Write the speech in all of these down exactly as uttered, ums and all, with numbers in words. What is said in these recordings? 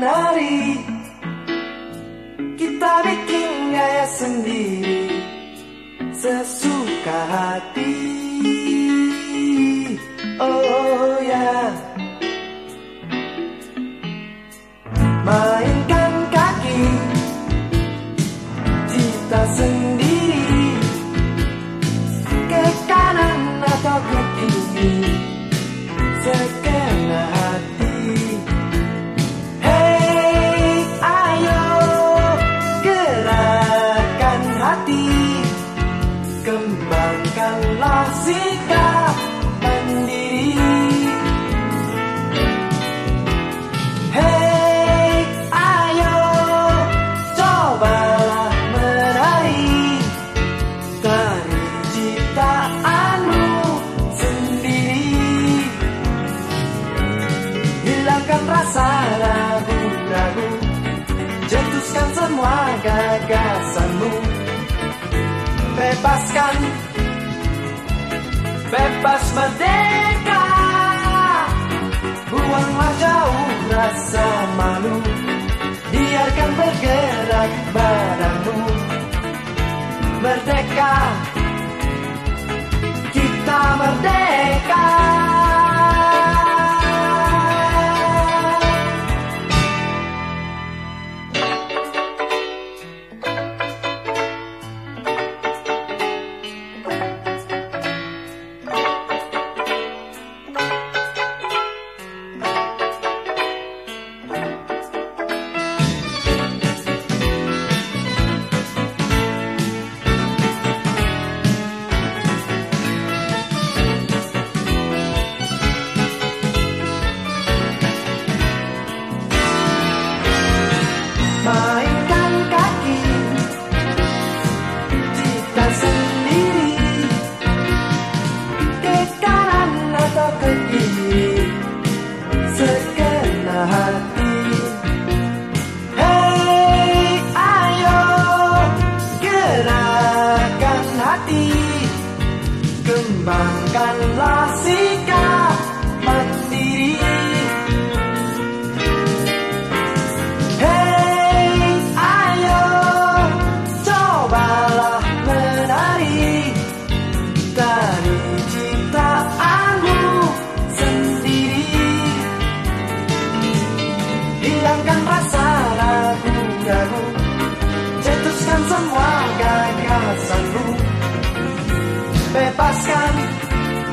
menari, kita bikin gaya sendiri sesuka hati. Oh ya, mainkan kaki kita sendiri, ke kanan atau ke kiri, sekena hati. Hey, ayo gerakan hati, kembangkanlah sikap mandiri. Hey, ayo cobalah menari, tari ciptaanmu sendiri. Hilangkan rasa ragu-ragu, cetuskan semua gagasanmu. Bebaskan, bebas merdeka, buanglah jauh rasa malu, biarkan bergerak badanmu. Merdeka, kita merdeka. Mainkan kaki kita sendiri, ke kanan atau ke kiri, sekena hati. Hey, ayo gerakan hati, kembangkanlah sikap mandiri. Hilangkan rasa ragu-ragu, cetuskan semua gagasanmu. Bebaskan,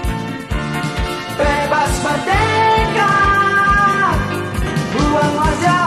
bebas merdeka, buang wajah